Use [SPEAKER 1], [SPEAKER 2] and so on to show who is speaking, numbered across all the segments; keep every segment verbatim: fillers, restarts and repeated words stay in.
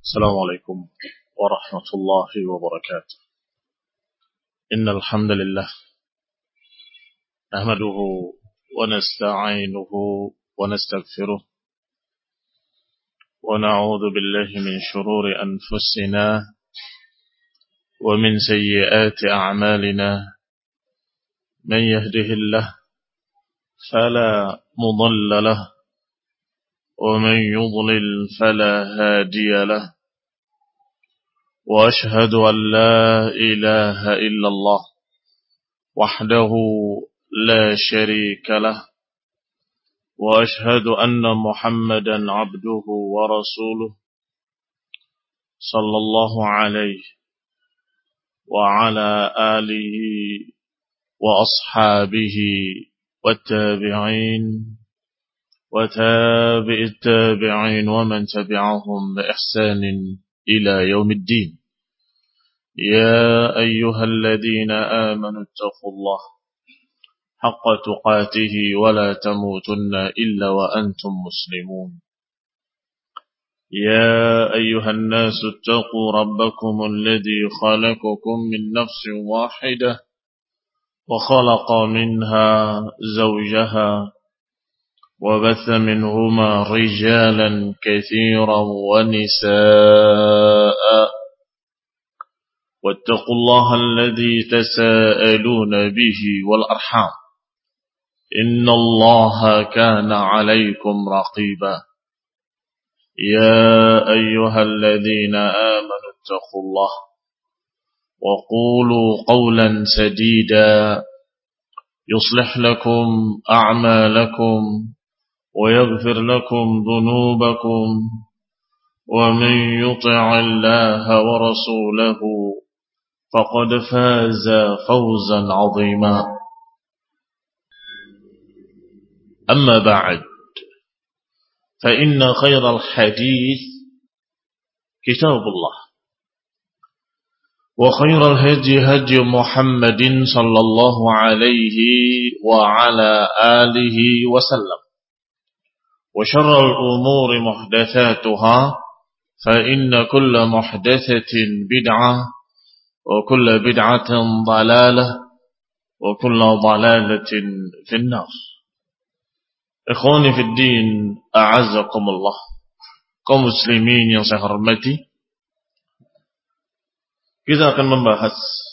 [SPEAKER 1] السلام عليكم ورحمة الله وبركاته. إن الحمد لله نحمده ونستعينه ونستغفره ونعوذ بالله من شرور أنفسنا ومن سيئات أعمالنا. من يهده الله فلا مضل له ومن يضلل فلا هادي له، وأشهد أن لا إله إلا الله وحده لا شريك له، وأشهد أن محمدا عبده ورسوله صلى الله عليه وعلى آله وأصحابه والتابعين وتابع التابعين ومن تبعهم بإحسان إلى يوم الدين. يا أيها الذين آمنوا اتقوا الله حق تقاته ولا تموتن إلا وأنتم مسلمون. يا أيها الناس اتقوا ربكم الذي خلقكم من نفس واحدة وخلق منها زوجها وبث منهما رجالا كثيرا ونساء، واتقوا الله الذي تساءلون به والأرحام إن الله كان عليكم رقيبا. يا أيها الذين آمنوا اتقوا الله وقولوا قولا سديدا يصلح لكم أعمالكم ويغفر لكم ذنوبكم، ومن يطع الله ورسوله فقد فاز فوزا عظيما. أما بعد، فإن خير الحديث كتاب الله، وخير الهدي هدي محمد صلى الله عليه وعلى آله وسلم، وشر الأمور محدثاتها، فإن كل محدثة بدعة وكل بدعة ضلالة وكل ضلالة في النار. Ikhwani fi din, a'azzakumullah, kaum muslimin yang saya hormati, kita akan membahas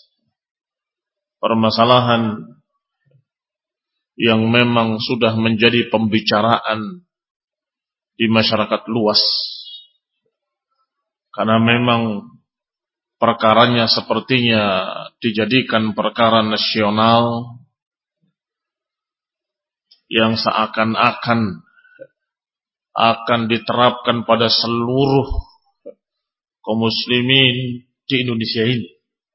[SPEAKER 1] permasalahan yang memang sudah menjadi pembicaraan di masyarakat luas, karena memang perkaranya sepertinya dijadikan perkara nasional yang seakan-akan akan diterapkan pada seluruh kaum muslimin di Indonesia ini.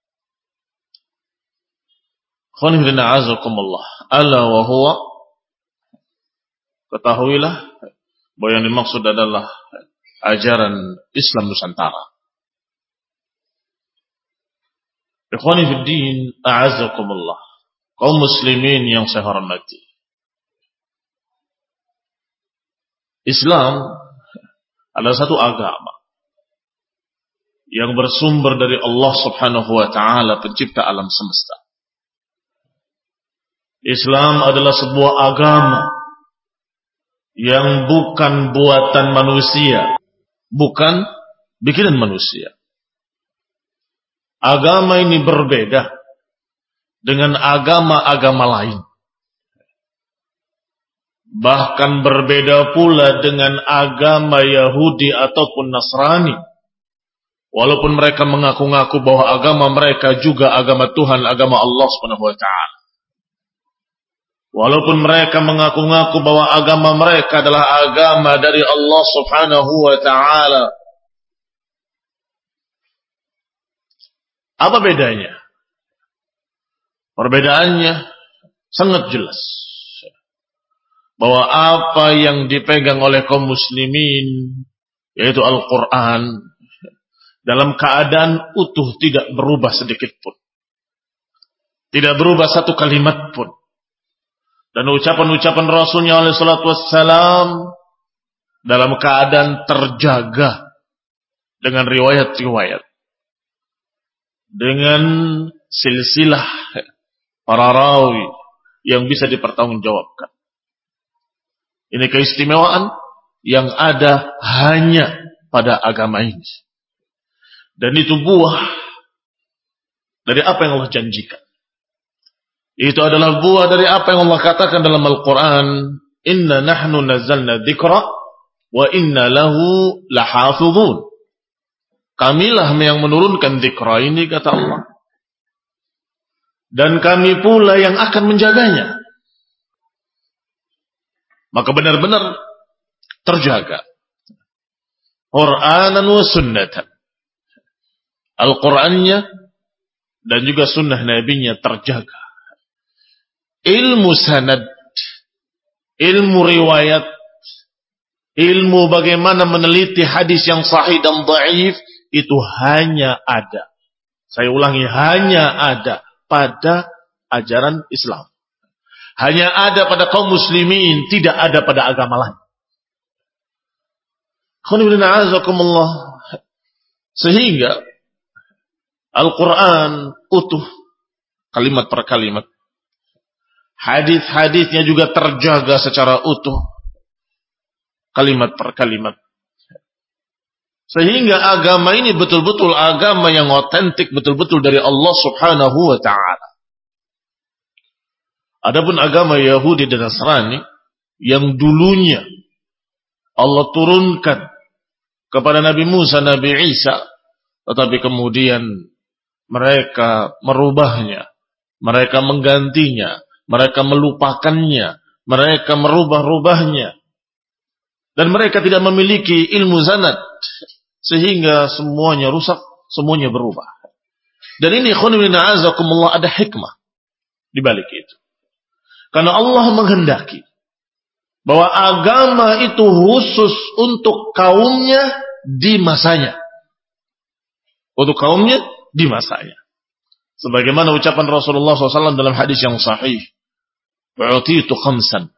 [SPEAKER 1] Khonifidina azakumullah, ala wa huwa, ketahuilah bahwa yang dimaksud adalah ajaran Islam Nusantara. Ikhwanifiddin, a'azakumullah, kaum muslimin yang saya hormati, Islam adalah satu agama yang bersumber dari Allah subhanahu wa ta'ala, pencipta alam semesta. Islam adalah sebuah agama yang bukan buatan manusia, bukan bikinan manusia. Agama ini berbeda dengan agama-agama lain. Bahkan berbeda pula dengan agama Yahudi ataupun Nasrani. Walaupun mereka mengaku-ngaku bahwa agama mereka juga agama Tuhan, agama Allah subhanahu wa ta'ala. Walaupun mereka mengaku-ngaku bahwa agama mereka adalah agama dari Allah subhanahu wa ta'ala. Apa bedanya? Perbedaannya sangat jelas. Bahwa apa yang dipegang oleh kaum muslimin, yaitu Al-Quran, dalam keadaan utuh, tidak berubah sedikit pun. Tidak berubah satu kalimat pun. Dan ucapan-ucapan Rasulnya alaihi salatu wassalam dalam keadaan terjaga dengan riwayat-riwayat, dengan silsilah para rawi yang bisa dipertanggungjawabkan. Ini keistimewaan yang ada hanya pada agama ini. Dan itu buah dari apa yang Allah janjikan. Itu adalah buah dari apa yang Allah katakan dalam Al-Quran. Inna nahnu nazzalna dzikra wa inna lahu lahafidhun. Kamilah yang menurunkan dzikra ini, kata Allah. Dan kami pula yang akan menjaganya. Maka benar-benar terjaga. Qur'anan wa sunnatan. Al-Qur'annya dan juga sunnah nabinya terjaga. Ilmu sanad, ilmu riwayat, ilmu bagaimana meneliti hadis yang sahih dan dhaif, itu hanya ada. Saya ulangi, hanya ada pada ajaran Islam. Hanya ada pada kaum muslimin, tidak ada pada agama lain. Sehingga Al-Quran utuh, kalimat per kalimat. Hadis-hadisnya juga terjaga secara utuh, kalimat per kalimat. Sehingga agama ini betul-betul agama yang otentik, betul-betul dari Allah Subhanahu wa ta'ala. Adapun agama Yahudi dan Nasrani yang dulunya Allah turunkan kepada Nabi Musa, Nabi Isa, tetapi kemudian mereka merubahnya, mereka menggantinya, mereka melupakannya, mereka merubah-rubahnya, dan mereka tidak memiliki ilmu zanat, sehingga semuanya rusak, semuanya berubah. Dan ini khonibina azakumullah, ada hikmah di balik itu. Karena Allah menghendaki bahwa agama itu khusus untuk kaumnya di masanya. Untuk kaumnya di masanya. Sebagaimana ucapan Rasulullah shallallahu alaihi wasallam dalam hadis yang sahih. U'titu khamsan.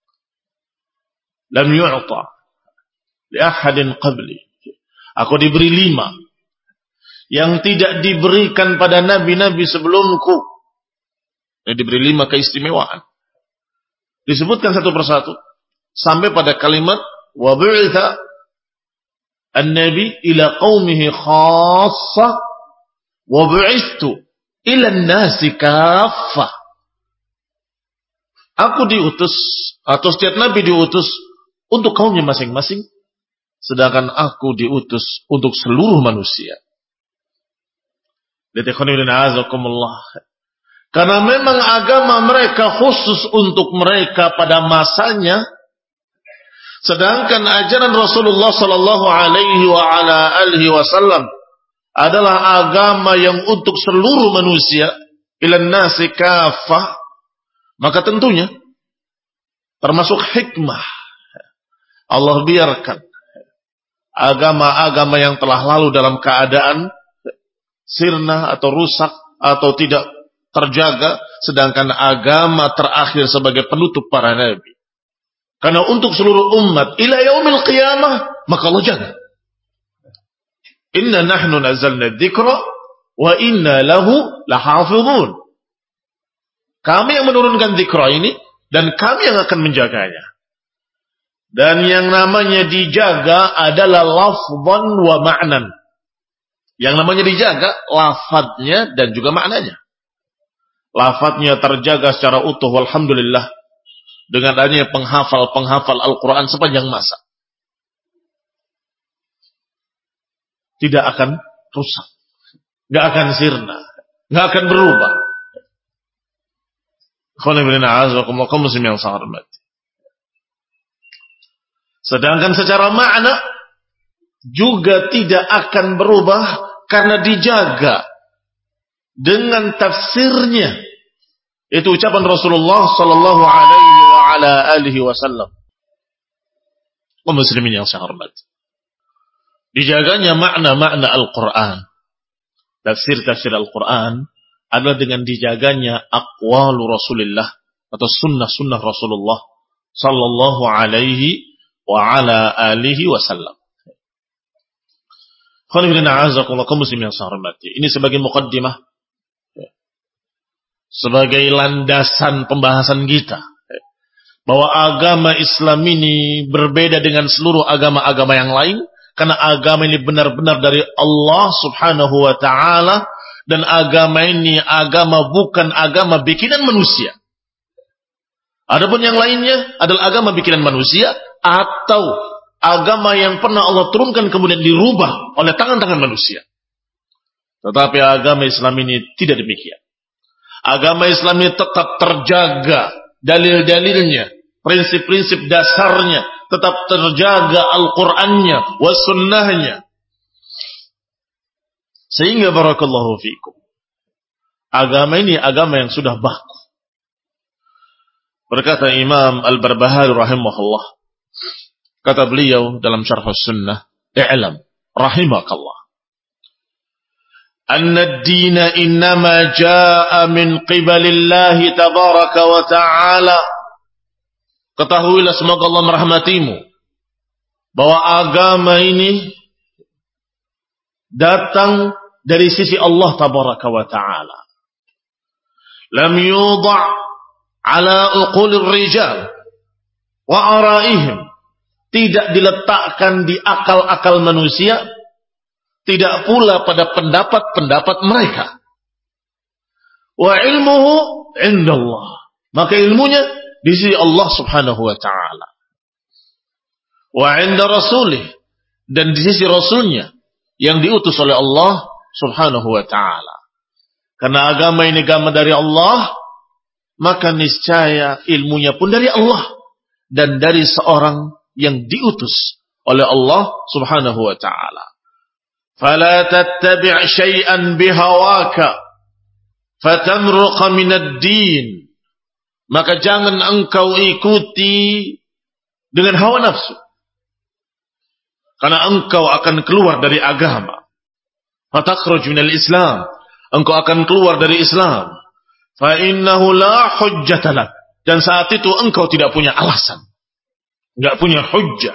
[SPEAKER 1] Lam yu'ta li ahadin qabli. Aku diberi lima yang tidak diberikan pada nabi-nabi sebelumku. Yang diberi lima keistimewaan. Disebutkan satu persatu sampai pada kalimat wa bu'itha an-nabi ila qaumihi khassa wa bu'ithtu ila an-nasi kaffah. Aku diutus atau setiap nabi diutus untuk kaumnya masing-masing, sedangkan aku diutus untuk seluruh manusia. Karena memang agama mereka khusus untuk mereka pada masanya, sedangkan ajaran Rasulullah sallallahu alaihi wa ala alihi wasallam adalah agama yang untuk seluruh manusia, ilan nasi kafah. Maka tentunya termasuk hikmah Allah biarkan agama-agama yang telah lalu dalam keadaan sirna atau rusak atau tidak terjaga, sedangkan agama terakhir sebagai penutup para nabi. Karena untuk seluruh umat ila yaumil qiyamah, maka Allah jaga. Inna nahnu nazzalna dzikra wa inna lahu lahafidhun. Kami yang menurunkan dzikra ini dan kami yang akan menjaganya. Dan yang namanya dijaga adalah lafzan wa ma'nan. Yang namanya dijaga lafadznya dan juga maknanya. Lafadznya terjaga secara utuh, walhamdulillah, dengan adanya penghafal-penghafal Al-Quran sepanjang masa. Tidak akan rusak, gak akan sirna, gak akan berubah. Sedangkan secara makna juga tidak akan berubah karena dijaga dengan tafsirnya. Itu ucapan Rasulullah sallallahu alaihi wa ala alihi wasallam. Kaum muslimin yang saya hormati, dijaganya makna-makna Al-Quran, tafsir-tafsir Al-Quran adalah dengan dijaganya aqwalu Rasulullah atau sunnah-sunnah Rasulullah sallallahu alaihi wa ala alihi wasallam. kaum muslimin yang saya hormati. Ini sebagai muqaddimah, sebagai landasan pembahasan kita, bahwa agama Islam ini berbeda dengan seluruh agama-agama yang lain, karena agama ini benar-benar dari Allah Subhanahu wa ta'ala, dan agama ini agama bukan agama bikinan manusia. Adapun yang lainnya adalah agama bikinan manusia atau agama yang pernah Allah turunkan kemudian dirubah oleh tangan-tangan manusia. Tetapi agama Islam ini tidak demikian. Agama Islam ini tetap terjaga dalil-dalilnya, prinsip-prinsip dasarnya tetap terjaga, Al-Qur'annya wa sunnahnya. Sehingga barakallahu fikum, agama ini agama yang sudah baku. Berkata Imam Al-Barbahari rahimahullah, kata beliau dalam Syarh Sunnah, "I'lam rahimakallah anna ad-dina innama jaa'a min qibalillahi tabaraka wa ta'ala." Ketahuilah, semoga Allah merahmatimu, bahwa agama ini datang dari sisi Allah tabaraka wa ta'ala. Lam yudha' ala uqulir rijal wa araihim, tidak diletakkan di akal-akal manusia, tidak pula pada pendapat-pendapat mereka. Wa ilmuhu indallah, maka ilmunya di sisi Allah Subhanahu wa ta'ala. Wa inda rasulih, dan di sisi rasulnya yang diutus oleh Allah Subhanahu wa ta'ala. Karena agama ini agama dari Allah, maka niscaya ilmunya pun dari Allah dan dari seorang yang diutus oleh Allah Subhanahu wa ta'ala. Fala tattabi' syai'an bihawaka fatamruqa minad din, maka jangan engkau ikuti dengan hawa nafsu, karena engkau akan keluar dari agama. Fatakhruj minal Islam, engkau akan keluar dari Islam. Fa innahu la hujjata lak, dan saat itu engkau tidak punya alasan, enggak punya hujjah.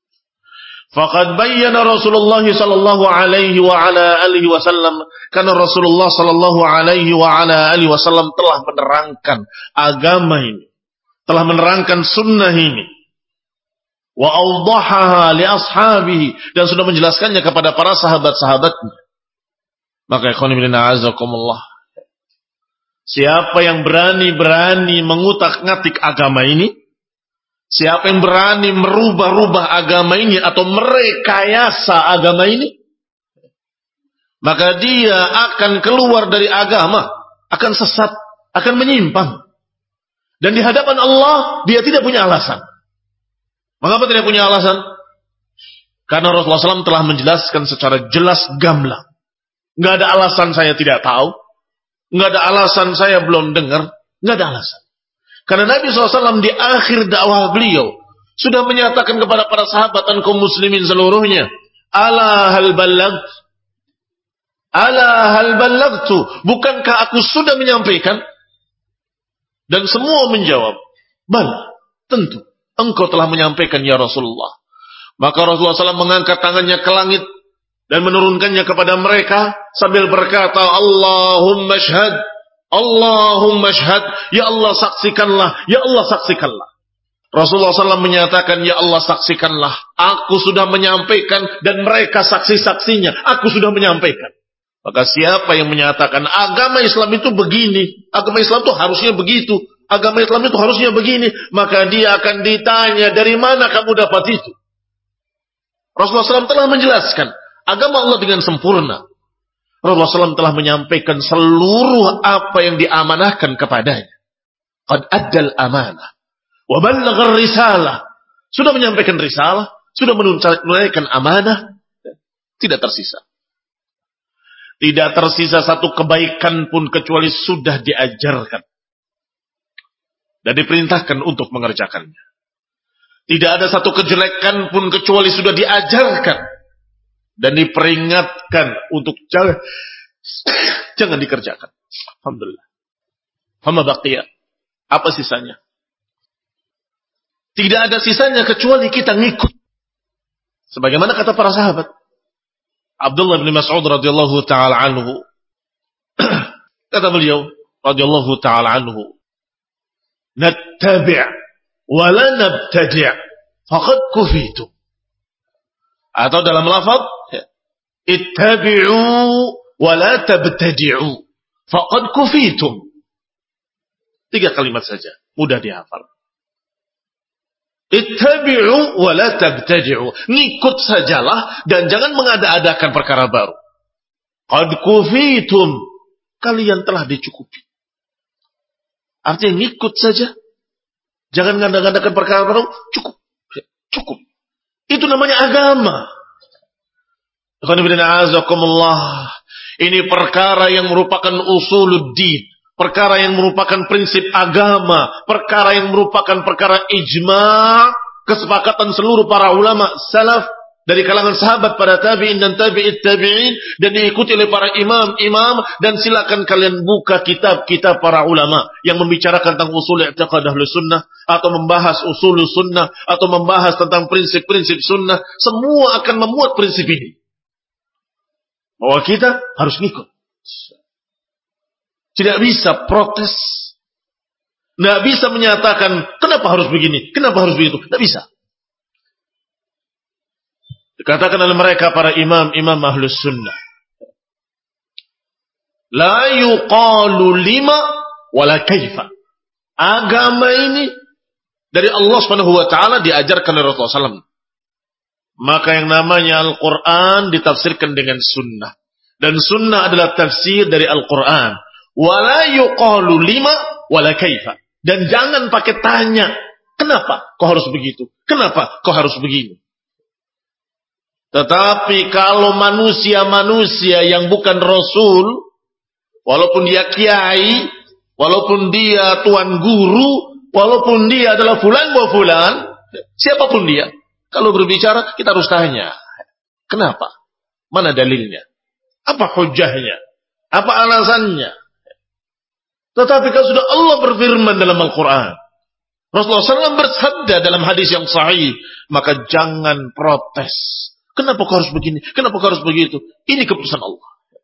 [SPEAKER 1] Faqad bayyana Rasulullah sallallahu alaihi wa ala alihi wasallam, karena Rasulullah sallallahu alaihi wa ala alihi wasallam telah menerangkan agama ini, telah menerangkan sunnah ini, wa awdahaha li ashabihi, dan sudah menjelaskannya kepada para sahabat-sahabatnya. Maka ikhwan fillah azakumullah, siapa yang berani-berani mengutak-ngatik agama ini, siapa yang berani merubah-rubah agama ini atau merekayasa agama ini, maka dia akan keluar dari agama, akan sesat, akan menyimpang. Dan di hadapan Allah dia tidak punya alasan. Mengapa tidak punya alasan? Karena Rasulullah shallallahu alaihi wasallam telah menjelaskan secara jelas gamblang. Nggak ada alasan saya tidak tahu, nggak ada alasan saya belum dengar, nggak ada alasan. Karena Nabi shallallahu alaihi wasallam di akhir dakwah beliau sudah menyatakan kepada para sahabat dan kaum muslimin seluruhnya, ala hal balagh, ala hal balaghtu, bukankah aku sudah menyampaikan? Dan semua menjawab, bala, tentu engkau telah menyampaikan ya Rasulullah. Maka Rasulullah shallallahu alaihi wasallam mengangkat tangannya ke langit dan menurunkannya kepada mereka sambil berkata, Allahumma syhad, Allahumma syhad, ya Allah saksikanlah, ya Allah saksikanlah. Rasulullah shallallahu alaihi wasallam menyatakan, ya Allah saksikanlah, aku sudah menyampaikan dan mereka saksi-saksinya, aku sudah menyampaikan. Maka siapa yang menyatakan agama Islam itu begini, agama Islam itu harusnya begitu, agama Islam itu harusnya begini, maka dia akan ditanya, dari mana kamu dapat itu? Rasulullah shallallahu alaihi wasallam telah menjelaskan agama Allah dengan sempurna. Rasulullah shallallahu alaihi wasallam telah menyampaikan seluruh apa yang diamanahkan kepadanya. Qad addal amanah wa ballagha risalah. Sudah menyampaikan risalah, sudah menunaikan amanah, tidak tersisa. Tidak tersisa satu kebaikan pun kecuali sudah diajarkan dan diperintahkan untuk mengerjakannya. Tidak ada satu kejelekan pun kecuali sudah diajarkan dan diperingatkan untuk jangan jangan dikerjakan. Alhamdulillah. Fama baqiya, apa sisanya? Tidak ada sisanya kecuali kita ngikut. Sebagaimana kata para sahabat, Abdullah bin Mas'ud radhiyallahu taala anhu, kata beliau radhiyallahu taala anhu, nattabi' wa la nabtadi' faqad kufitu. Atau dalam lafaz, ittabi'u wa la tabtadi'u faqad kufitum. Tiga kalimat saja, mudah dihafal. Ittabi'u wa la tabtadi'u. Ngikut sajalah dan jangan mengada-adakan perkara baru. Qad kufitum. Kalian telah dicukupi. Artinya ngikut saja. Jangan ngada-adakan perkara baru. Cukup. Cukup. Itu namanya agama. Ini perkara yang merupakan usuluddin. Perkara yang merupakan prinsip agama, perkara yang merupakan perkara ijma', kesepakatan seluruh para ulama salaf dari kalangan sahabat, para tabi'in dan tabi'it tabi'in, dan diikuti oleh para imam-imam. Dan silakan kalian buka kitab-kitab para ulama yang membicarakan tentang usul i'tiqad ahlus sunnah, atau membahas usul sunnah, atau membahas tentang prinsip-prinsip sunnah. Semua akan memuat prinsip ini, bahwa kita harus ngikut. Tidak bisa protes. Tidak bisa menyatakan, kenapa harus begini, kenapa harus begitu. Tidak bisa. Dikatakan oleh mereka para imam-imam ahlus sunnah, la yuqalu lima wala kaifa. Agama ini dari Allah subhanahu wa ta'ala diajarkan oleh Rasulullah shallallahu alaihi wasallam. Maka yang namanya Al-Quran ditafsirkan dengan sunnah. Dan sunnah adalah tafsir dari Al-Quran. Wala yuqalu lima wala kaifa. Dan jangan pakai tanya, kenapa kau harus begitu? Kenapa kau harus begini? Tetapi kalau manusia-manusia yang bukan Rasul, walaupun dia kiai, walaupun dia tuan guru, walaupun dia adalah fulan wa fulan, siapapun dia, kalau berbicara kita harus tanya, kenapa? Mana dalilnya? Apa hujahnya? Apa alasannya? Tetapi kalau sudah Allah berfirman dalam Al-Quran, Rasulullah shallallahu alaihi wasallam bersabda dalam hadis yang sahih, maka jangan protes. Kenapa kau harus begini? Kenapa kau harus begitu? Ini keputusan Allah.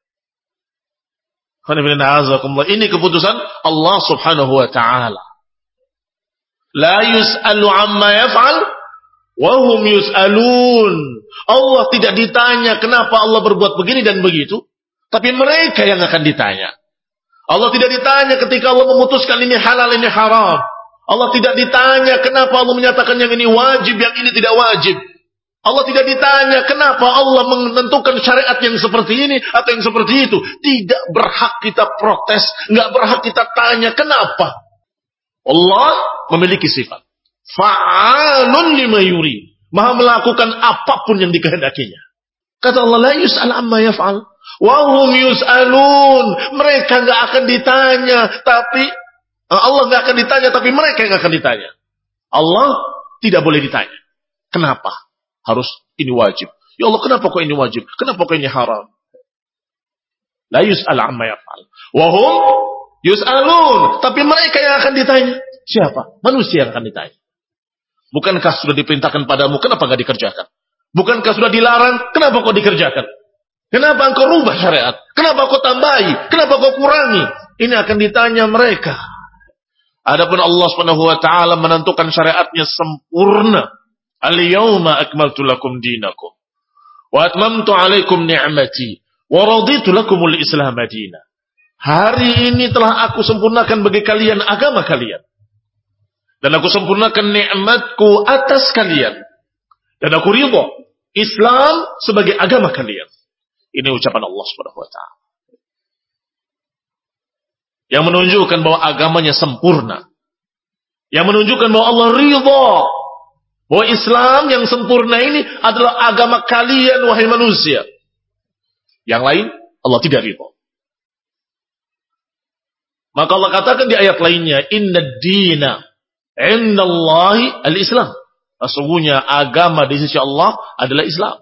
[SPEAKER 1] Ini keputusan Allah subhanahu wa ta'ala. La yus'alu amma yaf'al wa hum yus'alun. Allah tidak ditanya kenapa Allah berbuat begini dan begitu, tapi mereka yang akan ditanya. Allah tidak ditanya ketika Allah memutuskan ini halal, ini haram. Allah tidak ditanya kenapa Allah menyatakan yang ini wajib, yang ini tidak wajib. Allah tidak ditanya kenapa Allah menentukan syariat yang seperti ini atau yang seperti itu. Tidak berhak kita protes, nggak berhak kita tanya kenapa. Allah memiliki sifat fa'alun lima yuri, maha melakukan apapun yang dikehendakinya. Kata Allah, la yus'al amma yaf'al wa hum yus'alun. Mereka nggak akan ditanya, tapi Allah nggak akan ditanya, tapi mereka yang akan ditanya. Allah tidak boleh ditanya. Kenapa harus ini wajib? Ya Allah, kenapa kok ini wajib? Kenapa kok ini haram? La yus'al amma yaf'al wa hum yus'alun. Tapi mereka yang akan ditanya. Siapa? Manusia yang akan ditanya. Bukankah sudah diperintahkan padamu, kenapa nggak dikerjakan? Bukankah sudah dilarang, kenapa kau dikerjakan? Kenapa engkau rubah syariat? Kenapa kau tambahi? Kenapa kau kurangi? Ini akan ditanya mereka. Adapun Allah Subhanahu wa taala menentukan syariatnya sempurna. Al-yawma akmaltu lakum dinakum wa atmamtu 'alaikum ni'mati wa raditu lakumul Islam madina. Hari ini telah aku sempurnakan bagi kalian agama kalian. Dan aku sempurnakan nikmatku atas kalian. Dan aku ridha Islam sebagai agama kalian. Ini ucapan Allah Subhanahu wa taala. Yang menunjukkan bahwa agamanya sempurna. Yang menunjukkan bahwa Allah ridha bahwa Islam yang sempurna ini adalah agama kalian wahai manusia. Yang lain Allah tidak ridha. Maka Allah katakan di ayat lainnya, inna ad-dina 'indallahi al-Islam. Sesungguhnya agama di sisi Allah adalah Islam.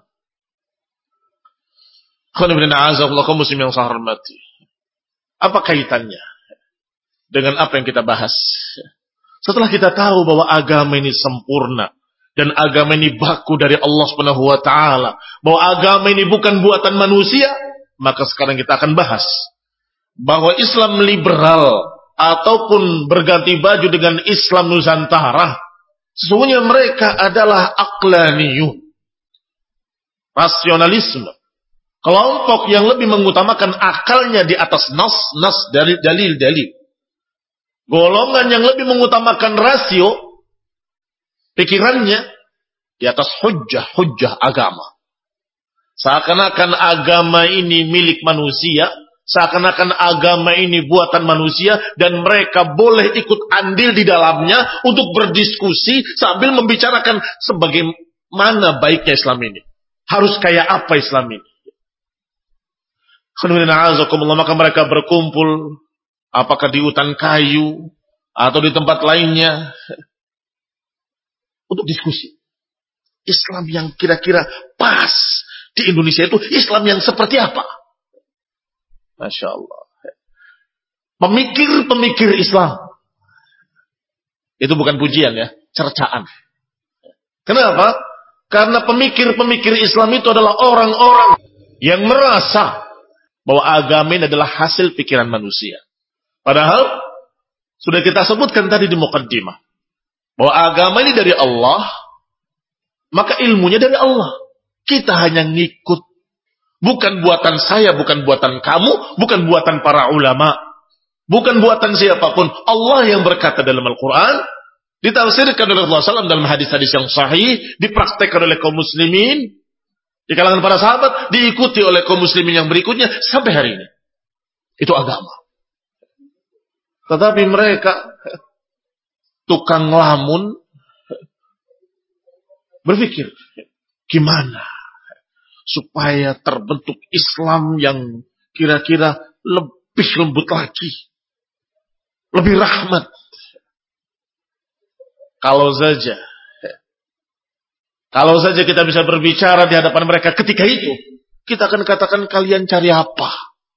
[SPEAKER 1] Kaum muslim yang saya hormati. Apa kaitannya dengan apa yang kita bahas? Setelah kita tahu bahwa agama ini sempurna, dan agama ini baku dari Allah Subhanahu wa taala, bahwa agama ini bukan buatan manusia, maka sekarang kita akan bahas bahwa Islam liberal ataupun berganti baju dengan Islam Nusantara, sesungguhnya mereka adalah aqlaniyun, rasionalisme, kelompok yang lebih mengutamakan akalnya di atas nas, nas dari dalil-dalil, golongan yang lebih mengutamakan rasio, pikirannya di atas hujjah-hujjah agama. Seakan-akan agama ini milik manusia, seakan-akan agama ini buatan manusia, dan mereka boleh ikut andil di dalamnya untuk berdiskusi sambil membicarakan sebagaimana baiknya Islam ini. Harus kayak apa Islam ini. Maka mereka berkumpul, apakah di hutan kayu atau di tempat lainnya, untuk diskusi. Islam yang kira-kira pas di Indonesia itu Islam yang seperti apa? Masya Allah. Pemikir-pemikir Islam. Itu bukan pujian ya, cercaan. Kenapa? Karena pemikir-pemikir Islam itu adalah orang-orang yang merasa bahwa agama ini adalah hasil pikiran manusia. Padahal sudah kita sebutkan tadi di muqaddimah bahwa agama ini dari Allah, maka ilmunya dari Allah. Kita hanya ngikut. Bukan buatan saya, bukan buatan kamu, bukan buatan para ulama, bukan buatan siapapun. Allah yang berkata dalam Al-Quran, ditafsirkan oleh Rasulullah shallallahu alaihi wasallam dalam hadis-hadis yang sahih, dipraktekkan oleh kaum muslimin, di kalangan para sahabat, diikuti oleh kaum muslimin yang berikutnya, sampai hari ini. Itu agama. Tetapi mereka tukang lamun berpikir, gimana supaya terbentuk Islam yang kira-kira lebih lembut lagi, lebih rahmat. Kalau saja, kalau saja kita bisa berbicara di hadapan mereka ketika itu, kita akan katakan, kalian cari apa?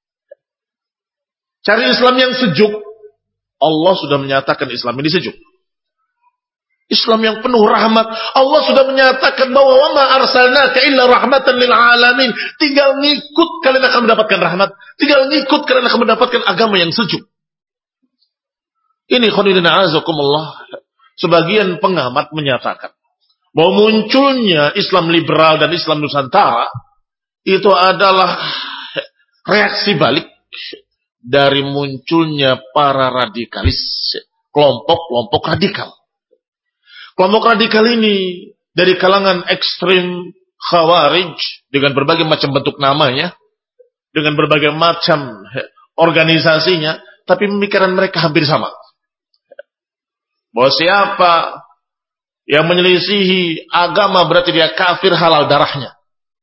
[SPEAKER 1] Cari Islam yang sejuk. Allah sudah menyatakan Islam ini sejuk. Islam yang penuh rahmat. Allah sudah menyatakan bahwa wa ma arsalnaka illa rahmatan lil alamin. Tinggal ngikut kalian akan mendapatkan rahmat. Tinggal ngikut kalian akan mendapatkan agama yang sejuk. Ini khonidina azakumullah. Sebagian pengamat menyatakan bahwa munculnya Islam liberal dan Islam Nusantara itu adalah reaksi balik dari munculnya para radikalis, kelompok-kelompok radikal. Kelompok radikal ini dari kalangan ekstrim khawarij dengan berbagai macam bentuk namanya, dengan berbagai macam organisasinya, tapi pemikiran mereka hampir sama. Bahwa siapa yang menyelisihi agama berarti dia kafir, halal darahnya,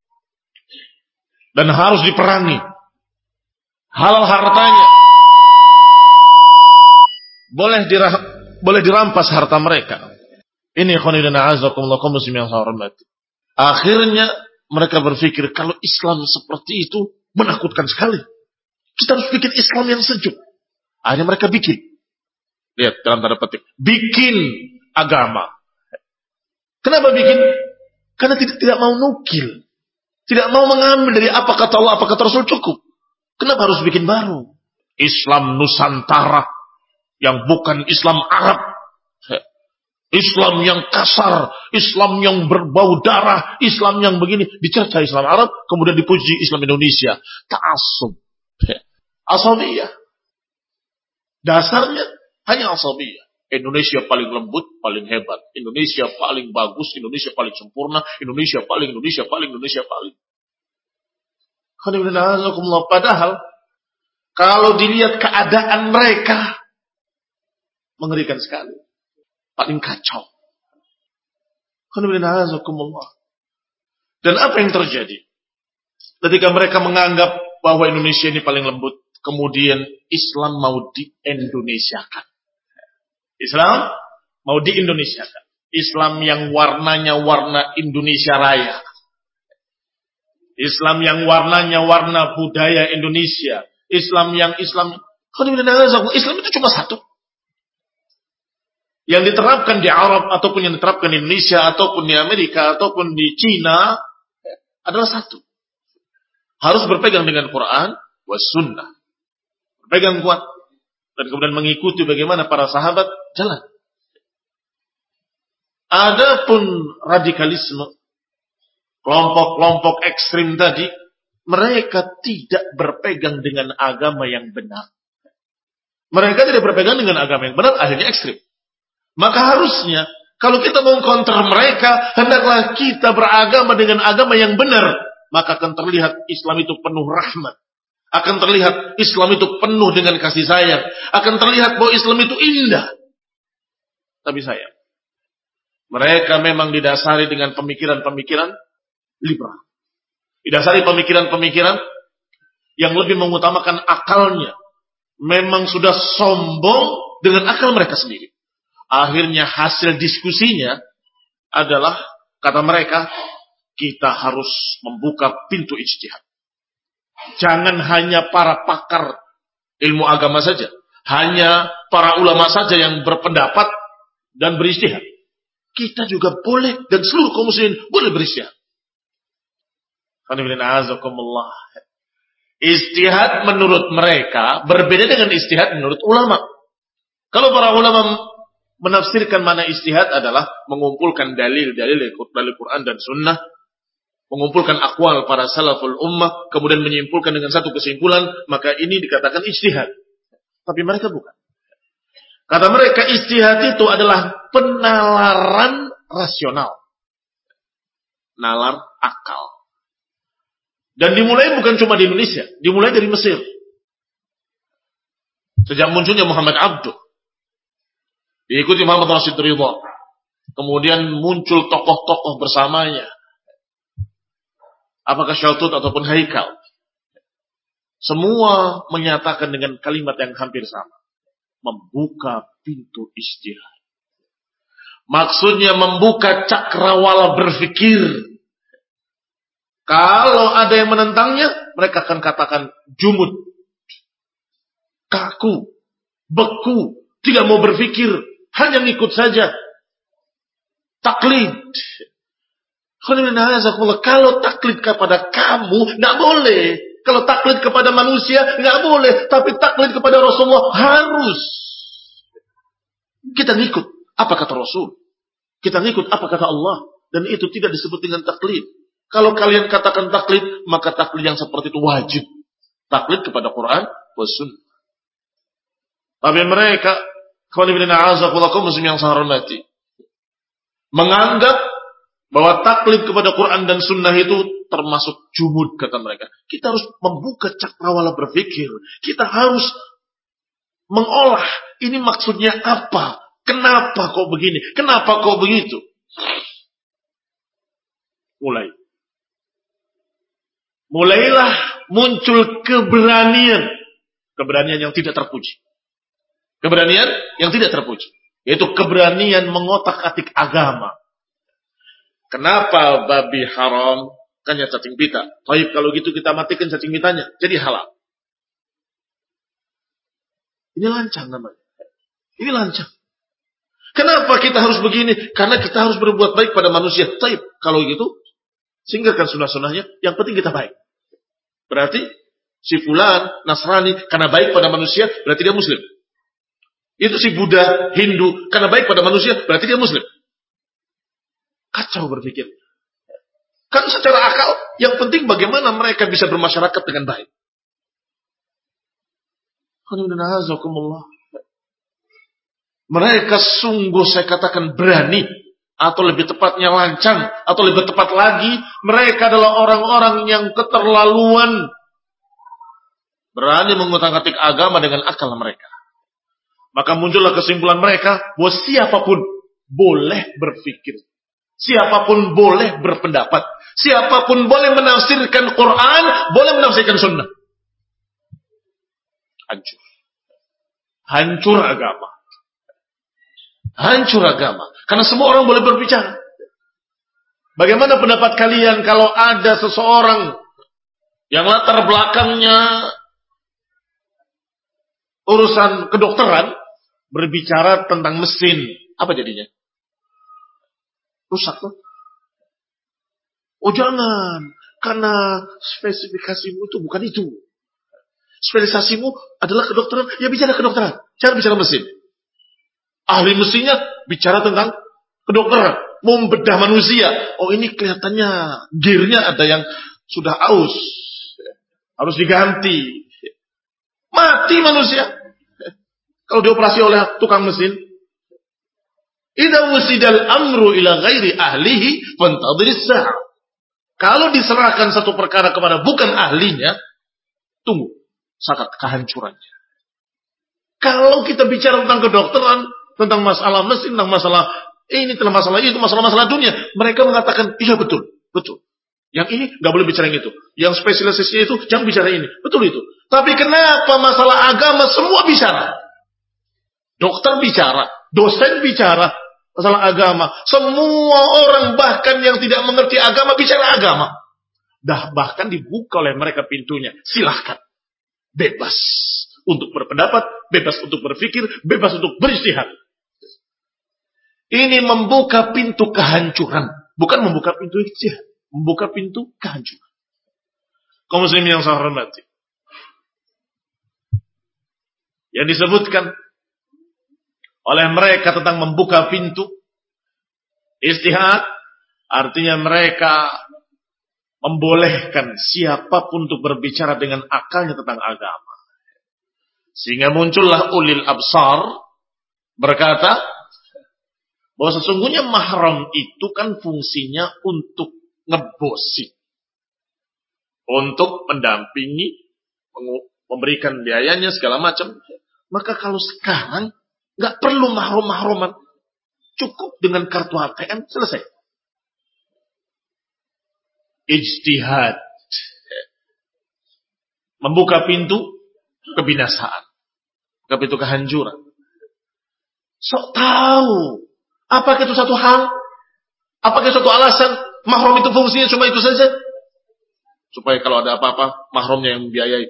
[SPEAKER 1] dan harus diperangi, halal hartanya, boleh dirah, boleh dirampas harta mereka. Ini khonidana azakumullah kaum muslimin yang saya hormati. Akhirnya mereka berpikir, kalau Islam seperti itu menakutkan sekali, kita harus bikin Islam yang sejuk. Akhirnya mereka bikin, lihat dalam tanda petik, bikin agama. Kenapa bikin? Karena tidak, tidak mau nukil, tidak mau mengambil dari apa kata Allah, apa kata Rasul, cukup. Kenapa harus bikin baru? Islam Nusantara yang bukan Islam Arab, Islam yang kasar, Islam yang berbau darah, Islam yang begini, dicerca Islam Arab, kemudian dipuji Islam Indonesia. Ta'assub. Asabiyah. Dasarnya hanya asabiyah. Indonesia paling lembut, paling hebat. Indonesia paling bagus, Indonesia paling sempurna, Indonesia paling, Indonesia paling, Indonesia paling. Padahal, kalau dilihat keadaan mereka, mengerikan sekali. Paling kacau. Dan apa yang terjadi? Ketika mereka menganggap bahwa Indonesia ini paling lembut, kemudian Islam mau di-Indonesiakan. Islam mau di-Indonesiakan. Islam yang warnanya warna Indonesia Raya. Islam yang warnanya warna budaya Indonesia. Islam yang Islam. Islam itu cuma satu. Yang diterapkan di Arab ataupun yang diterapkan di Indonesia ataupun di Amerika ataupun di Cina adalah satu. Harus berpegang dengan Quran was sunnah. Berpegang kuat dan kemudian mengikuti bagaimana para sahabat jalan. Adapun radikalisme, kelompok-kelompok ekstrim tadi, mereka tidak berpegang dengan agama yang benar. Mereka tidak berpegang dengan agama yang benar, akhirnya ekstrim. Maka harusnya, kalau kita mau counter mereka, hendaklah kita beragama dengan agama yang benar. Maka akan terlihat Islam itu penuh rahmat. Akan terlihat Islam itu penuh dengan kasih sayang. Akan terlihat bahwa Islam itu indah. Tapi sayang, mereka memang didasari dengan pemikiran-pemikiran liberal. Didasari pemikiran-pemikiran yang lebih mengutamakan akalnya. Memang sudah sombong dengan akal mereka sendiri. Akhirnya hasil diskusinya adalah, kata mereka, kita harus membuka pintu ijtihad. Jangan hanya para pakar ilmu agama saja. Hanya para ulama saja yang berpendapat dan berijtihad. Kita juga boleh, dan seluruh kaum muslimin boleh berijtihad. Ijtihad menurut mereka berbeda dengan ijtihad menurut ulama. Kalau para ulama menafsirkan mana ijtihad adalah mengumpulkan dalil-dalil dari Quran dan Sunnah, mengumpulkan akwal para salaful ummah, kemudian menyimpulkan dengan satu kesimpulan, maka ini dikatakan ijtihad. Tapi mereka bukan. Kata mereka, ijtihad itu adalah penalaran rasional. Nalar akal. Dan dimulai bukan cuma di Indonesia, dimulai dari Mesir. Sejak munculnya Muhammad Abduh, diikuti Muhammad Rashid Ridha, kemudian muncul tokoh-tokoh bersamanya. Apakah Syaltut ataupun Haikal, semua menyatakan dengan kalimat yang hampir sama. Membuka pintu ijtihad. Maksudnya membuka cakrawala berfikir. Kalau ada yang menentangnya, mereka akan katakan jumud, kaku, beku, tidak mau berfikir, hanya ngikut saja. Taklid. Kalau taklid kepada kamu, tidak boleh. Kalau taklid kepada manusia, tidak boleh. Tapi taklid kepada Rasulullah harus. Kita ngikut apa kata Rasul. Kita ngikut apa kata Allah. Dan itu tidak disebut dengan taklid. Kalau kalian katakan taklid, maka taklid yang seperti itu wajib. Taklid kepada Quran wa Sunnah. Tapi mereka, muslim yang saya hormati, menganggap bahwa taklid kepada Quran dan Sunnah itu termasuk jumud, kata mereka. Kita harus membuka cakrawala berpikir. Kita harus mengolah, ini maksudnya apa? Kenapa kok begini? Kenapa kok begitu? Mulai. Mulailah muncul keberanian. Keberanian yang tidak terpuji. Keberanian yang tidak terpuji. Yaitu keberanian mengotak-atik agama. Kenapa babi haram? Kan ya cacing pita. Baik, kalau gitu kita matikan cacing pitanya. Jadi halal. Ini lancang namanya. Ini lancang. Kenapa kita harus begini? Karena kita harus berbuat baik pada manusia. Baik, kalau gitu, singgalkan sunnah-sunnahnya. Yang penting kita baik. Berarti si fulan, Nasrani, karena baik pada manusia, berarti dia muslim. Itu si Buddha, Hindu, karena baik pada manusia, berarti dia muslim. Kacau berpikir. Kan secara akal, yang penting bagaimana mereka bisa bermasyarakat dengan baik. Mereka sungguh, saya katakan, berani, atau lebih tepatnya lancang, atau lebih tepat lagi, mereka adalah orang-orang yang keterlaluan, berani mengutak-atik agama dengan akal mereka. Maka muncullah kesimpulan mereka bahwa siapapun boleh berpikir, siapapun boleh berpendapat, siapapun boleh menafsirkan Quran, boleh menafsirkan Sunnah. Hancur, hancur agama. Hancur agama. Karena semua orang boleh berbicara. Bagaimana pendapat kalian kalau ada seseorang yang latar belakangnya urusan kedokteran, berbicara tentang mesin, Apa jadinya? Rusak tuh. Oh jangan, karena spesifikasimu itu bukan itu. Spesialisasimu adalah kedokteran, ya bicara kedokteran, jangan bicara mesin. Ahli mesinnya bicara tentang kedokteran, membedah manusia. Oh ini kelihatannya gearnya ada yang sudah aus, harus diganti. Mati manusia kalau dioperasi oleh tukang mesin. Idza wusidal amru ila ghairi ahlihi fantadhiris sa'a. Kalau diserahkan satu perkara kepada bukan ahlinya, tunggu saat kehancurannya. Kalau kita bicara tentang kedokteran, tentang masalah mesin, tentang masalah ini, tentang masalah itu, masalah-masalah dunia, mereka mengatakan, iya betul, betul. Yang ini nggak boleh bicara yang itu. Yang spesialisasinya itu jangan bicara ini. Betul itu. Tapi kenapa masalah agama semua bicara? Dokter bicara, dosen bicara, masalah agama. Semua orang bahkan yang tidak mengerti agama bicara agama. Dah bahkan dibuka oleh mereka pintunya. Silahkan. Bebas untuk berpendapat, bebas untuk berpikir, bebas untuk berijtihad. Ini membuka pintu kehancuran. Bukan membuka pintu ijtihad. Membuka pintu kehancuran. Kaum muslimin yang saya hormati. Yang disebutkan oleh mereka tentang membuka pintu ijtihad, artinya mereka membolehkan siapapun untuk berbicara dengan akalnya tentang agama. Sehingga muncullah ulil absar berkata bahwa sesungguhnya mahram itu kan fungsinya untuk ngebosi, untuk mendampingi, memberikan biayanya segala macam. Maka kalau sekarang nggak perlu mahram-mahraman, cukup dengan kartu A T M selesai. Ijtihad membuka pintu kebinasaan, membuka pintu kehancuran. Sok tahu, apakah itu satu hal? Apakah itu satu alasan? Mahram itu fungsinya cuma itu saja, supaya kalau ada apa-apa mahramnya yang membiayai.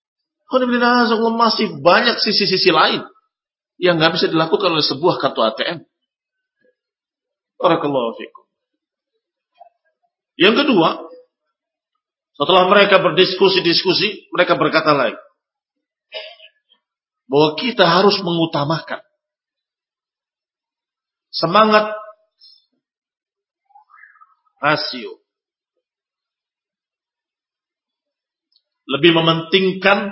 [SPEAKER 1] Masih banyak sisi-sisi lain yang nggak bisa dilakukan oleh sebuah kartu A T M. Barakallahu fikum. Yang kedua, setelah mereka berdiskusi-diskusi, mereka berkata lagi bahwa kita harus mengutamakan semangat rasio, lebih mementingkan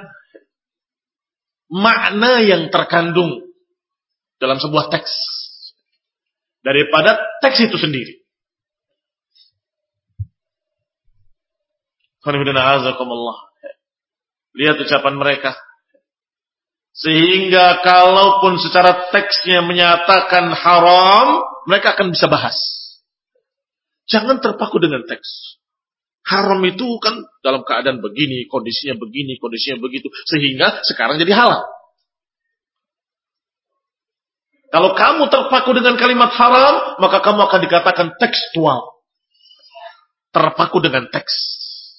[SPEAKER 1] makna yang terkandung dalam sebuah teks daripada teks itu sendiri. Lihat ucapan mereka. Sehingga kalaupun secara teksnya menyatakan haram, mereka akan bisa bahas. Jangan terpaku dengan teks. Haram itu kan dalam keadaan begini, kondisinya begini, kondisinya begitu. Sehingga sekarang jadi halal. Kalau kamu terpaku dengan kalimat haram, maka kamu akan dikatakan tekstual. Terpaku dengan teks.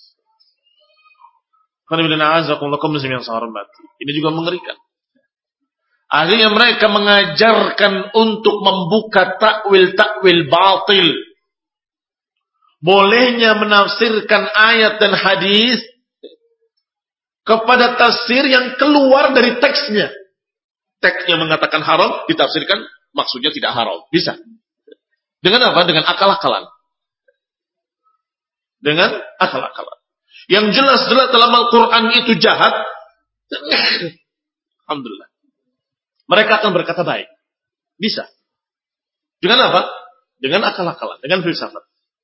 [SPEAKER 1] Ini juga mengerikan. Akhirnya mereka mengajarkan untuk membuka takwil-takwil batil. Bolehnya menafsirkan ayat dan hadis kepada tafsir yang keluar dari teksnya. Teksnya mengatakan haram, ditafsirkan maksudnya tidak haram. Bisa. Dengan apa? Dengan akal-akalan. Dengan akal-akalan. Yang jelas-jelas dalam Al-Quran itu jahat. Alhamdulillah. Mereka akan berkata baik. Bisa. Dengan apa? Dengan akal-akalan. Dengan filsafat.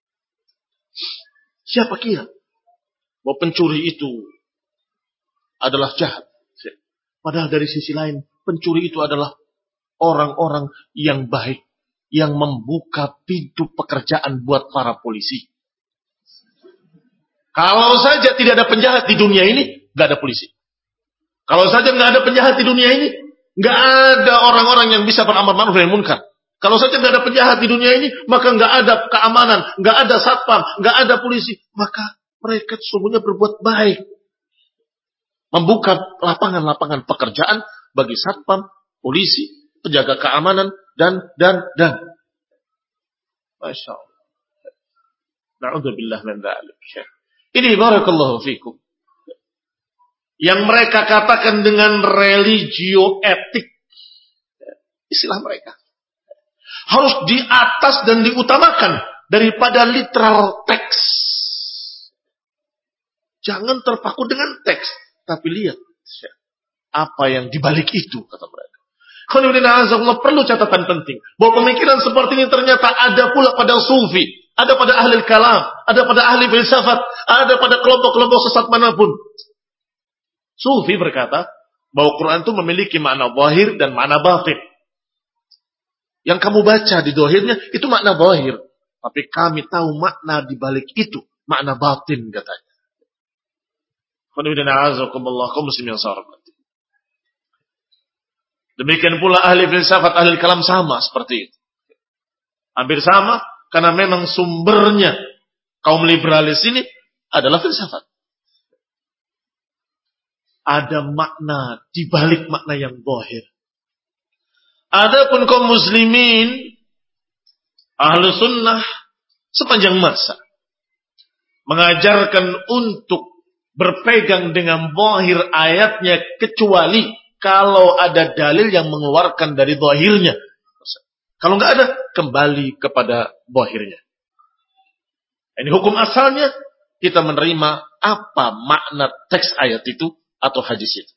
[SPEAKER 1] Siapa kira bahwa pencuri itu adalah jahat? Padahal dari sisi lain, pencuri itu adalah orang-orang yang baik. Yang membuka pintu pekerjaan buat para polisi. Kalau saja tidak ada penjahat di dunia ini, nggak ada polisi. Kalau saja nggak ada penjahat di dunia ini, nggak ada orang-orang yang bisa beramar ma'ruf nahi munkar. Kalau saja nggak ada penjahat di dunia ini, maka nggak ada keamanan, nggak ada satpam, nggak ada polisi. Maka mereka sesungguhnya berbuat baik, membuka lapangan-lapangan pekerjaan bagi satpam, polisi, penjaga keamanan, dan, dan, dan. Masya Allah. Na'udzubillah min dzalik. Ini barakallahu fikum. Yang mereka katakan dengan religio etik. Istilah mereka. Harus di atas dan diutamakan daripada literal teks. Jangan terpaku dengan teks. Tapi lihat. Apa yang dibalik itu, kata mereka. Alhamdulillah, perlu catatan penting. Bahwa pemikiran seperti ini ternyata ada pula pada sufi. Ada pada ahli kalam. Ada pada ahli filsafat. Ada pada kelompok-kelompok sesat manapun. Sufi berkata bahwa Quran itu memiliki makna zahir dan makna batin. Yang kamu baca di zahirnya itu makna zahir. Tapi kami tahu makna di balik itu. Makna batin katanya. Demikian pula ahli filsafat, ahli kalam sama seperti itu. Hampir sama karena memang sumbernya kaum liberalis ini adalah filsafat. Ada makna di balik makna yang zahir. Adapun kaum muslimin ahlu sunnah sepanjang masa mengajarkan untuk berpegang dengan zahir ayatnya kecuali kalau ada dalil yang mengeluarkan dari zahirnya. Kalau nggak ada, kembali kepada zahirnya. Ini hukum asalnya, kita menerima apa makna teks ayat itu atau hadis itu.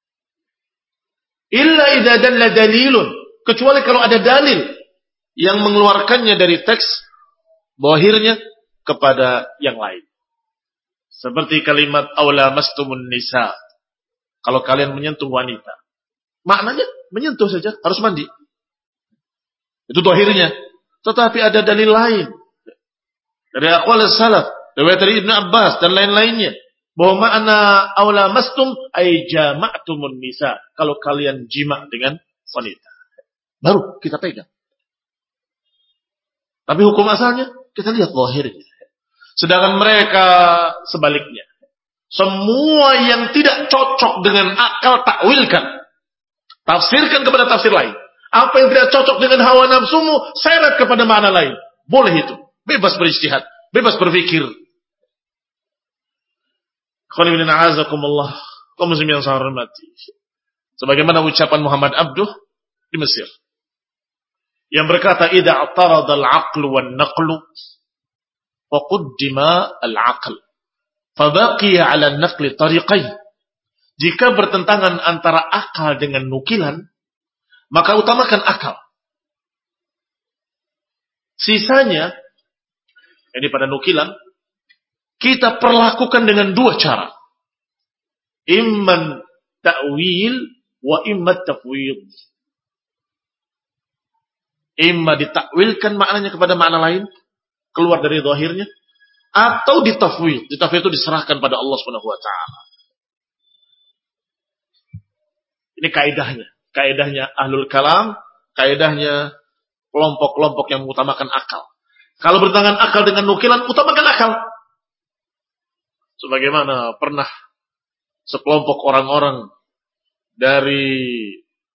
[SPEAKER 1] Illa idza dalla dalilun, kecuali kalau ada dalil yang mengeluarkannya dari teks zahirnya kepada yang lain. Seperti kalimat aula mastumun nisa. Kalau kalian menyentuh wanita. Maknanya menyentuh saja, harus mandi. Itu zahirnya. Tetapi ada dalil lain. Dari aqwal salaf, riwayat dari Ibnu Abbas dan lain-lainnya. Bahwa makna aula mastum ay jama'tumun nisa. Kalau kalian jima dengan wanita. Baru kita pegang. Tapi hukum asalnya, kita lihat zahirnya. Sedangkan mereka sebaliknya. Semua yang tidak cocok dengan akal takwilkan. Tafsirkan kepada tafsir lain. Apa yang tidak cocok dengan hawa nafsumu, seret kepada makna lain. Boleh itu. Bebas berijtihad. Bebas berpikir. Sebagaimana ucapan Muhammad Abduh di Mesir. Yang berkata, Idza atarada al-aqlu wan-naqlu faqaddima al-aql. Fabaqiya 'ala an-naqli tariqain. Jika bertentangan antara akal dengan nukilan, maka utamakan akal. Sisanya, ini pada nukilan, kita perlakukan dengan dua cara. Imman ta'wil wa imma tafwid. Imma ditakwilkan maknanya kepada makna lain, keluar dari zahirnya, atau ditafwid. Ditafwid itu diserahkan pada Allah Subhanahu wa taala. Ini kaidahnya. Kaidahnya ahlul kalam, kaidahnya kelompok-kelompok yang mengutamakan akal. Kalau bertentangan akal dengan nukilan, utamakan akal. Sebagaimana pernah sekelompok orang-orang dari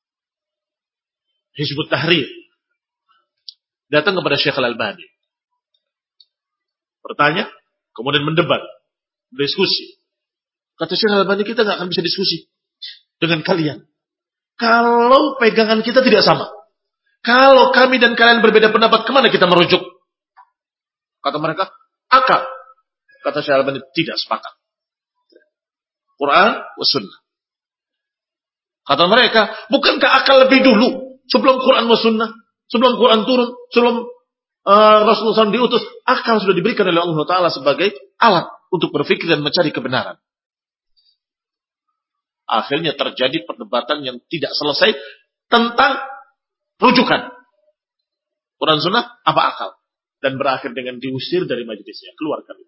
[SPEAKER 1] Hizbut Tahrir datang kepada Syekh Al-Albani. Bertanya, kemudian mendebat, diskusi. Kata Syekh Al-Albani, kita nggak akan bisa diskusi dengan kalian kalau pegangan kita tidak sama. Kalau kami dan kalian berbeda pendapat, kemana kita merujuk? Kata mereka, akal. Kata Syekh Al-Albani, tidak sepakat. Quran wa sunnah. Kata mereka, bukankah akal lebih dulu sebelum Quran wa sunnah? Sebelum Quran turun, sebelum uh, Rasulullah shallallahu alaihi wasallam diutus, akal sudah diberikan oleh Allah Taala sebagai alat untuk berpikir dan mencari kebenaran. Akhirnya terjadi perdebatan yang tidak selesai tentang rujukan Quran Sunnah apa akal, dan berakhir dengan diusir dari majelisnya, keluar kami.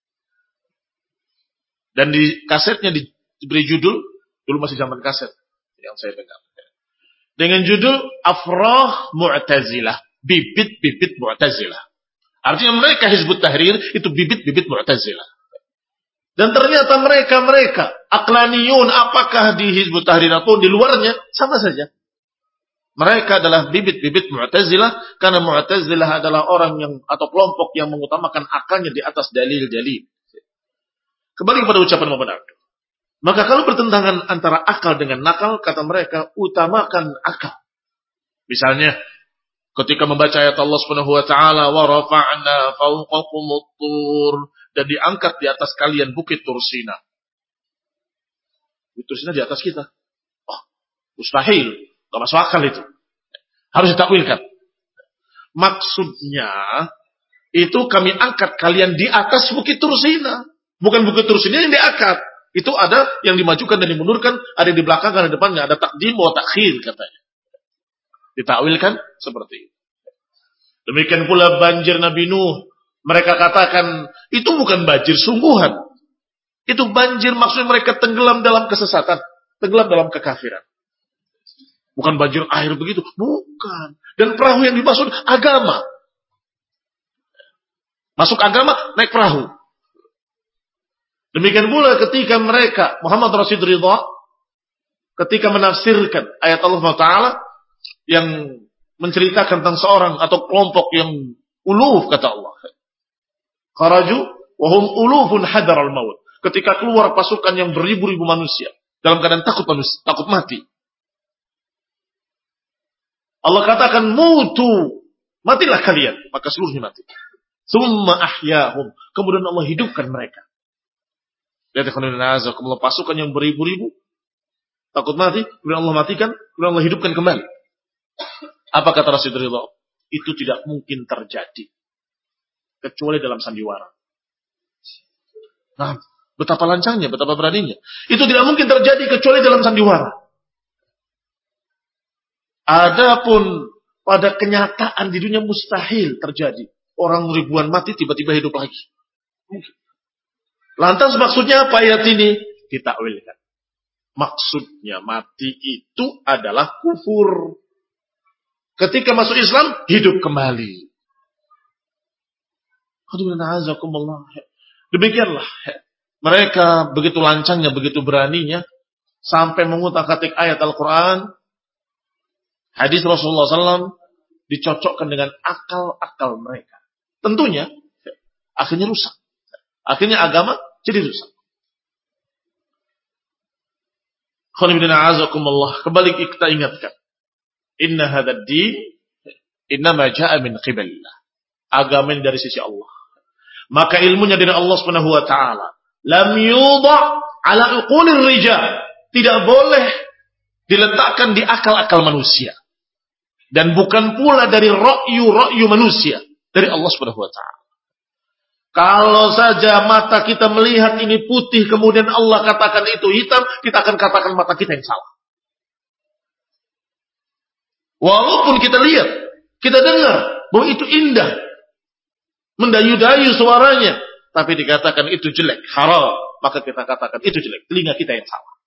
[SPEAKER 1] Dan di kasetnya diberi judul, dulu masih zaman kaset yang saya pegang, dengan judul Afrah Mu'tazilah, bibit-bibit Mu'tazilah. Artinya mereka Hizbut Tahrir itu bibit-bibit Mu'tazilah. Dan ternyata mereka-mereka Aqlaniyun, apakah di Hizbut Tahrir atau di luarnya, sama saja. Mereka adalah bibit-bibit Mu'tazilah, karena Mu'tazilah adalah orang yang atau kelompok yang mengutamakan akalnya di atas dalil-dalil. Kembali kepada ucapan Muhammad Abdul. Maka kalau pertentangan antara akal dengan nakal, kata mereka, utamakan akal. Misalnya, ketika membaca ayat Allah Subhanahu wa taala, wa rafa'na fawqakumut tur, dan diangkat di atas kalian bukit Tursina. Bukit Tursina di atas kita. Oh, mustahil. Gak masuk akal itu. Harus ditakwilkan. Maksudnya, itu kami angkat kalian di atas bukit Tursina. Bukan bukit Tursina yang diangkat. Itu ada yang dimajukan dan dimundurkan, ada yang di belakang, ada di depannya. Ada takdim wa takhir katanya. Ditakwilkan seperti itu. Demikian pula banjir Nabi Nuh. Mereka katakan, itu bukan banjir sungguhan. Itu banjir maksudnya mereka tenggelam dalam kesesatan. Tenggelam dalam kekafiran. Bukan banjir air begitu. Bukan. Dan perahu yang dimaksud agama. Masuk agama, naik perahu. Demikian pula ketika mereka, Muhammad Rashid Ridha, ketika menafsirkan ayat Allah Taala yang menceritakan tentang seorang atau kelompok yang uluf, kata Allah. Kharaju wahum ulufun hadaral maut. Ketika keluar pasukan yang beribu-ribu manusia dalam keadaan takut manusia, takut mati. Allah katakan mutu, matilah kalian, maka seluruhnya mati. Summa ahyahum, kemudian Allah hidupkan mereka. Lihat ikhwanul pasukan yang beribu-ribu takut mati, kemudian Allah matikan, kemudian Allah hidupkan kembali. Apa kata Rasul Ridha? Itu tidak mungkin terjadi kecuali dalam sandiwara. Nah, betapa lancangnya, betapa beraninya. Itu tidak mungkin terjadi kecuali dalam sandiwara. Adapun pada kenyataan di dunia mustahil terjadi. Orang ribuan mati tiba-tiba hidup lagi. Lantas maksudnya apa ayat ini? Ditakwilkan. Maksudnya mati itu adalah kufur. Ketika masuk Islam, hidup kembali. Demikianlah. Mereka begitu lancangnya, begitu beraninya, sampai mengutak-atik ayat Al-Quran, hadis Rasulullah shallallahu alaihi wasallam dicocokkan dengan akal-akal mereka. Tentunya, akhirnya rusak. Akhirnya agama jadi rusak. Kembali kita ingatkan. Inna hadad din innama ja'a min qibalillah. Agama ini dari sisi Allah. Maka ilmunya dari Allah Subhanahu wa taala. Lam yudha' ala uqulir rijal. Tidak boleh diletakkan di akal-akal manusia. Dan bukan pula dari ra'yu-ra'yu manusia. Dari Allah Subhanahu wa ta'ala. Kalau saja mata kita melihat ini putih, kemudian Allah katakan itu hitam, kita akan katakan mata kita yang salah. Walaupun kita lihat, kita dengar bahwa itu indah. Mendayu-dayu suaranya. Tapi dikatakan itu jelek, haram. Maka kita katakan itu jelek. Telinga kita yang salah.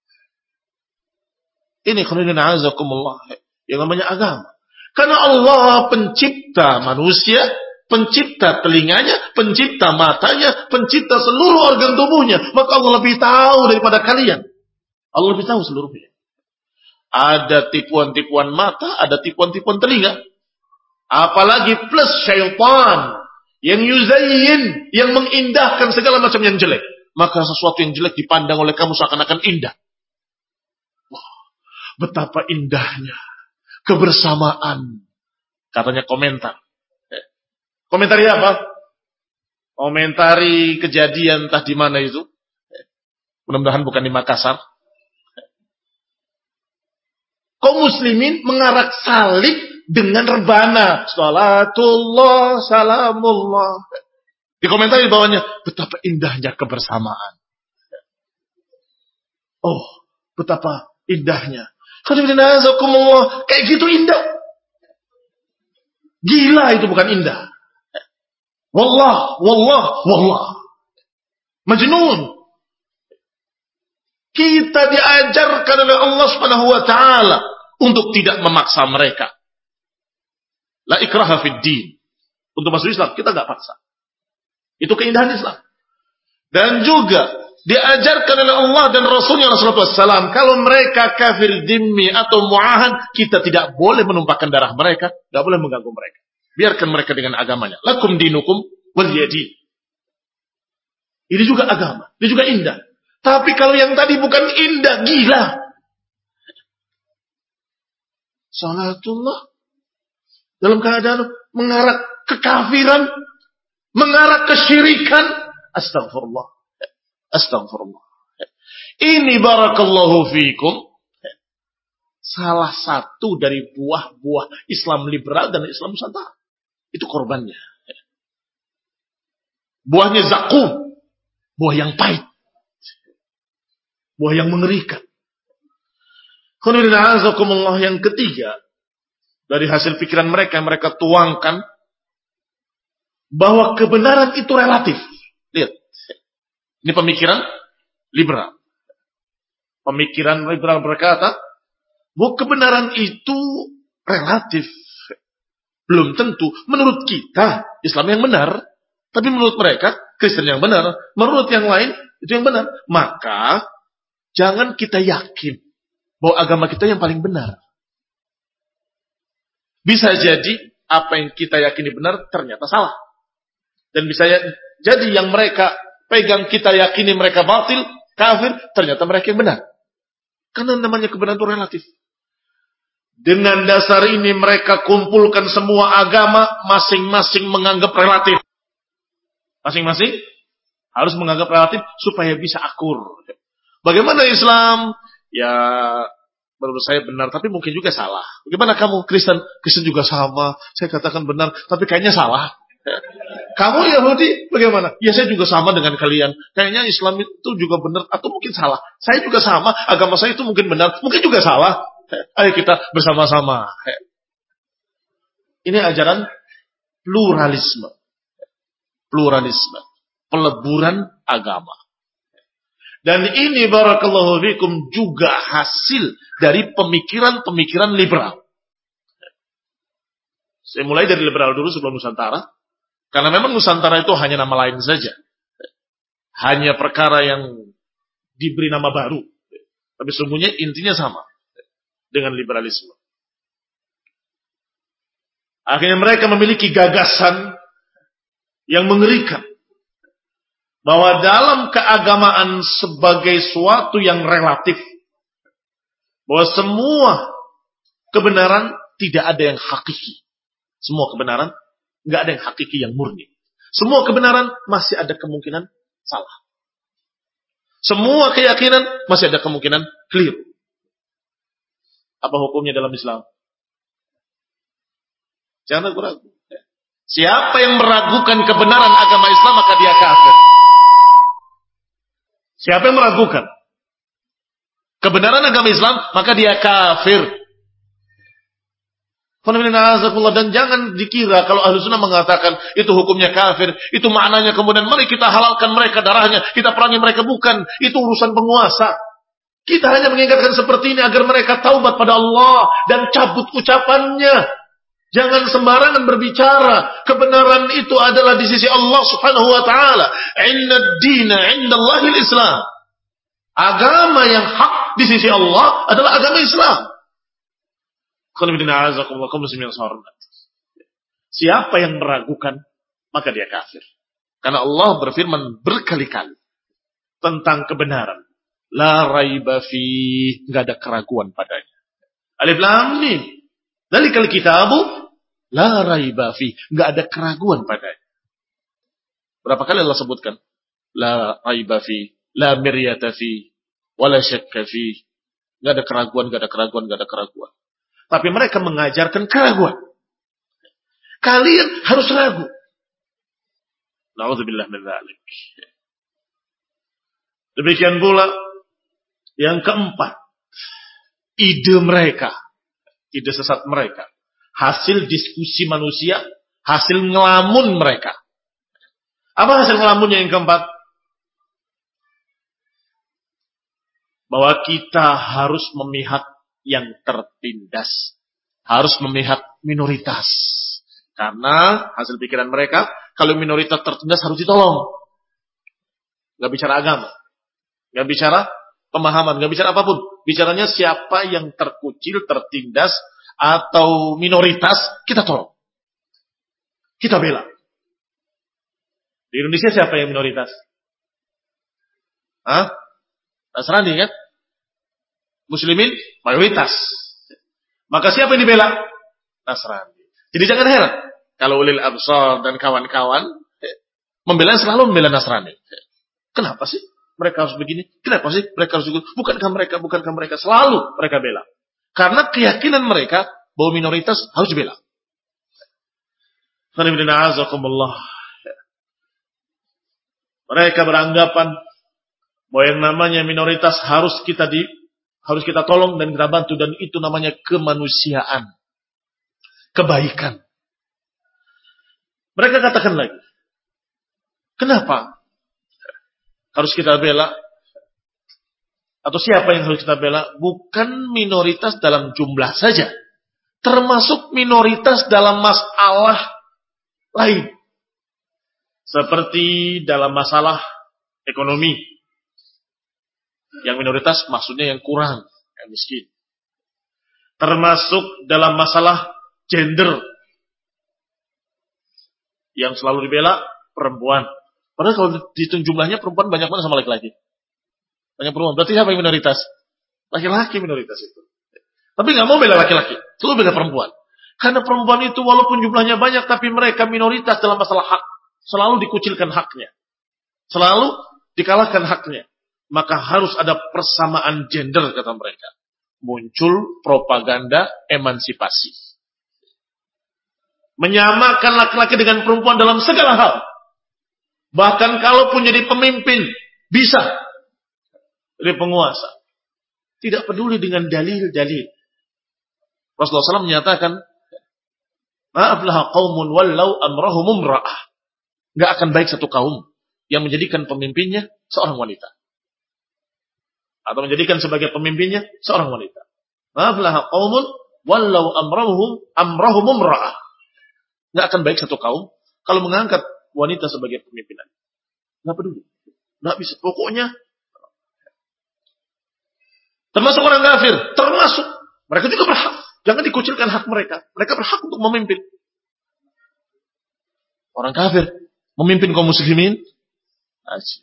[SPEAKER 1] Ini khairin a'azakumullah. Yang namanya agama. Karena Allah pencipta manusia, pencipta telinganya, pencipta matanya, pencipta seluruh organ tubuhnya. Maka Allah lebih tahu daripada kalian. Allah lebih tahu seluruhnya. Ada tipuan-tipuan mata, ada tipuan-tipuan telinga. Apalagi plus syaitan yang yuzayyin, yang mengindahkan segala macam yang jelek. Maka sesuatu yang jelek dipandang oleh kamu seakan-akan indah. Wah, betapa indahnya kebersamaan. Katanya komentar. Komentari apa? Komentari kejadian entah di mana itu. Mudah-mudahan bukan di Makassar. Kaum muslimin mengarak salib dengan rebana. Salatullah, salamullah. Di komentar di bawahnya, betapa indahnya kebersamaan. Oh, betapa indahnya. Kayak gitu indah. Gila itu bukan indah. Wallah, wallah, wallah. Majnun. Kita diajarkan oleh Allah Subhanahu wa taala untuk tidak memaksa mereka. La ikraha fid din. Untuk masuk Islam kita enggak paksa. Itu keindahan Islam. Dan juga diajarkan oleh Allah dan Rasulnya Rasulullah shallallahu alaihi wasallam. Kalau mereka kafir dhimmi atau mu'ahad, kita tidak boleh menumpahkan darah mereka, tidak boleh mengganggu mereka. Biarkan mereka dengan agamanya. Lakum dinukum waliyadi. Ini juga agama, ini juga indah. Tapi kalau yang tadi bukan indah, gila. Salatullah dalam keadaan mengarah kekafiran, mengarah kesyirikan. Astagfirullah. Astagfirullah. Ini barakallahu fikum salah satu dari buah-buah Islam liberal dan Islam Nusantara. Itu korbannya. Buahnya zakum, buah yang pahit, buah yang mengerikan. Yang ketiga, dari hasil pikiran mereka yang mereka tuangkan, bahwa kebenaran itu relatif. Lihat, ini pemikiran liberal. Pemikiran liberal berkata, bahwa kebenaran itu relatif. Belum tentu menurut kita Islam yang benar, tapi menurut mereka Kristen yang benar, menurut yang lain itu yang benar. Maka jangan kita yakin bahwa agama kita yang paling benar. Bisa jadi apa yang kita yakini benar ternyata salah. Dan bisa jadi yang mereka pegang kita yakini mereka batil, kafir, ternyata mereka yang benar. Karena namanya kebenaran itu relatif. Dengan dasar ini mereka kumpulkan semua agama, masing-masing menganggap relatif. Masing-masing harus menganggap relatif supaya bisa akur. Bagaimana Islam? Ya, menurut saya benar, tapi mungkin juga salah. Bagaimana kamu Kristen? Kristen juga sama. Saya katakan benar, tapi kayaknya salah. Kamu Yahudi bagaimana? Ya saya juga sama dengan kalian. Kayaknya Islam itu juga benar atau mungkin salah. Saya juga sama, agama saya itu mungkin benar, mungkin juga salah. Ayo kita bersama-sama. Ini ajaran pluralisme. Pluralisme. Peleburan agama. Dan ini barakallahu fikum juga hasil dari pemikiran-pemikiran liberal. Saya mulai dari liberal dulu sebelum Nusantara. Karena memang Nusantara itu hanya nama lain saja. Hanya perkara yang diberi nama baru. Tapi sesungguhnya intinya sama dengan liberalisme. Akhirnya mereka memiliki gagasan yang mengerikan. Bahwa dalam keagamaan sebagai suatu yang relatif. Bahwa semua kebenaran tidak ada yang hakiki. Semua kebenaran nggak ada yang hakiki yang murni. Semua kebenaran masih ada kemungkinan salah. Semua keyakinan masih ada kemungkinan keliru. Apa hukumnya dalam Islam? Jangan ragu-ragu. Siapa yang meragukan kebenaran agama Islam maka dia kafir. Siapa yang meragukan kebenaran agama Islam maka dia kafir. Dan jangan dikira kalau ahlu sunnah mengatakan itu hukumnya kafir, itu maknanya kemudian mari kita halalkan mereka darahnya, kita perangi mereka, bukan. Itu urusan penguasa. Kita hanya mengingatkan seperti ini agar mereka taubat pada Allah dan cabut ucapannya. Jangan sembarangan berbicara. Kebenaran itu adalah di sisi Allah subhanahu wa ta'ala. Inna ad-dina indallahil Islam. Agama yang hak di sisi Allah adalah agama Islam. Siapa yang meragukan maka dia kafir. Karena Allah berfirman berkali-kali tentang kebenaran. La raiba fi, enggak ada keraguan padanya. Alif lam mim. Dzalikal kitabu la raiba fi, enggak ada keraguan padanya. Berapa kali Allah sebutkan? La raiba fi, la miryata fi, wala syakka fi. Enggak ada keraguan, enggak ada keraguan, enggak ada keraguan. Tapi mereka mengajarkan keraguan. Kalian harus ragu. Na'udzubillah min dzalik. Demikian pula yang keempat, ide mereka, ide sesat mereka, hasil diskusi manusia, hasil ngelamun mereka. Apa hasil ngelamunnya yang keempat? Bahwa kita harus memihak yang tertindas, harus memihak minoritas. Karena hasil pikiran mereka, kalau minoritas tertindas harus ditolong. Gak bicara agama. Nggak bicara pemahaman, nggak bicara apapun. Bicaranya siapa yang terkucil, tertindas, atau minoritas, kita tolong. Kita bela. Di Indonesia siapa yang minoritas? Hah? Nasrani kan? Muslimin mayoritas. Maka siapa yang dibela? Nasrani. Jadi jangan heran kalau ulil absar dan kawan-kawan membela selalu membela Nasrani. Kenapa sih mereka harus begini? Kenapa sih mereka harus begitu? Bukankah mereka, bukankah mereka selalu mereka bela? Karena keyakinan mereka bahwa minoritas harus dibela. Mereka beranggapan bahwa yang namanya minoritas harus kita di harus kita tolong dan kita bantu, dan itu namanya kemanusiaan, kebaikan. Mereka katakan lagi, kenapa harus kita bela? Atau siapa yang harus kita bela? Bukan minoritas dalam jumlah saja, termasuk minoritas dalam masalah lain. Seperti dalam masalah ekonomi. Yang minoritas maksudnya yang kurang, yang miskin. Termasuk dalam masalah gender. Yang selalu dibela perempuan. Padahal kalau dihitung jumlahnya perempuan banyak mana sama laki-laki. Banyak perempuan. Berarti siapa yang minoritas? Laki-laki minoritas itu. Tapi nggak mau bela laki-laki. Selalu bela perempuan. Karena perempuan itu walaupun jumlahnya banyak, tapi mereka minoritas dalam masalah hak. Selalu dikucilkan haknya. Selalu dikalahkan haknya. Maka harus ada persamaan gender, kata mereka. Muncul propaganda emansipasi. Menyamakan laki-laki dengan perempuan dalam segala hal. Bahkan kalaupun jadi pemimpin, bisa. Jadi penguasa. Tidak peduli dengan dalil-dalil. Rasulullah shallallahu alaihi wasallam menyatakan, ma'aflaha qawmun wallau amrahum umra'ah. Nggak akan baik satu kaum yang menjadikan pemimpinnya seorang wanita. Atau menjadikan sebagai pemimpinnya seorang wanita. Ma'aflaha qawmun wallau amrahum amrahum umra'ah. Nggak akan baik satu kaum kalau mengangkat wanita sebagai pemimpinan. Nggak peduli. Nggak bisa. Pokoknya termasuk orang kafir, termasuk mereka juga berhak. Jangan dikucilkan hak mereka. Mereka berhak untuk memimpin. Orang kafir memimpin kaum muslimin. Asyik.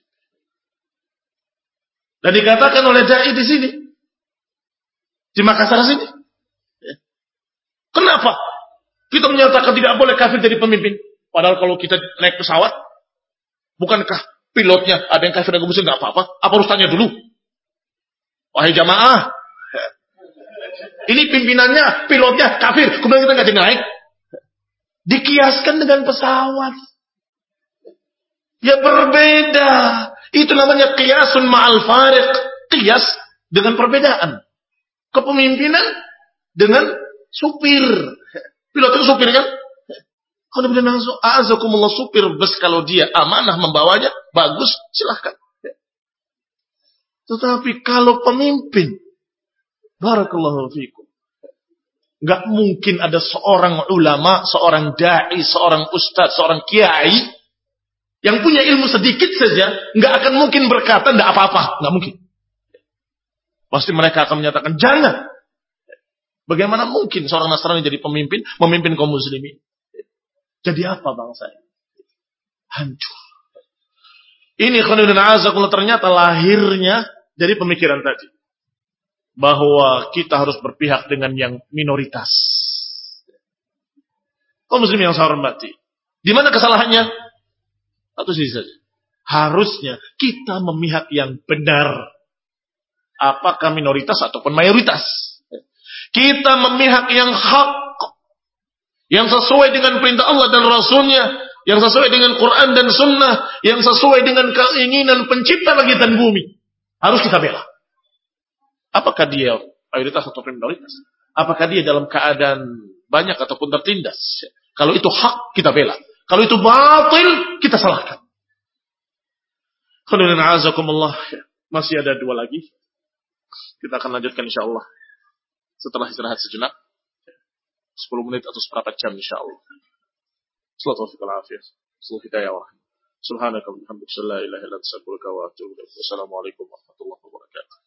[SPEAKER 1] Dan dikatakan oleh dai di sini, di Makassar sini. Kenapa kita menyatakan tidak boleh kafir jadi pemimpin? Padahal kalau kita naik pesawat, bukankah pilotnya ada yang kafir dan muslim nggak apa-apa? Apa harus tanya dulu? Wahai jamaah, ini pimpinannya, pilotnya kafir, kemudian kita nggak jadi naik. Dikiaskan dengan pesawat. Ya berbeda. Itu namanya qiyasun ma'al fariq. Qiyas dengan perbedaan. Kepemimpinan dengan supir. Pilot itu supir kan? Kalau benar langsung a'azakumullah, supir bus, kalau dia amanah membawanya, bagus, silahkan. Tetapi kalau pemimpin, barakallahu fikum, nggak mungkin ada seorang ulama, seorang dai, seorang ustadz, seorang kiai yang punya ilmu sedikit saja, nggak akan mungkin berkata nggak apa-apa, nggak mungkin. Pasti mereka akan menyatakan jangan. Bagaimana mungkin seorang Nasrani jadi pemimpin, memimpin kaum muslimin? Jadi apa bangsa ini? Hancur. Ini khonibun azakullah, ternyata lahirnya dari pemikiran tadi. Bahwa kita harus berpihak dengan yang minoritas. Kaum muslim yang saya hormati. Di mana kesalahannya? Satu sisi saja. Harusnya kita memihak yang benar. Apakah minoritas ataupun mayoritas. Kita memihak yang hak. Yang sesuai dengan perintah Allah dan Rasulnya. Yang sesuai dengan Quran dan Sunnah. Yang sesuai dengan keinginan pencipta langit dan bumi. Harus kita bela. Apakah dia mayoritas atau minoritas? Apakah dia dalam keadaan banyak ataupun tertindas? Kalau itu hak, kita bela. Kalau itu batil, kita salahkan. Masih ada dua lagi. Kita akan lanjutkan insyaAllah. Setelah istirahat sejenak. sepuluh menit atau seperempat jam insyaAllah. Sallallahu alaihi wa sallam. Subhanaka wa bihamdika la ilaha illa anta astaghfiruka wa atubu ilaik. Wassalamualaikum warahmatullahi wabarakatuh.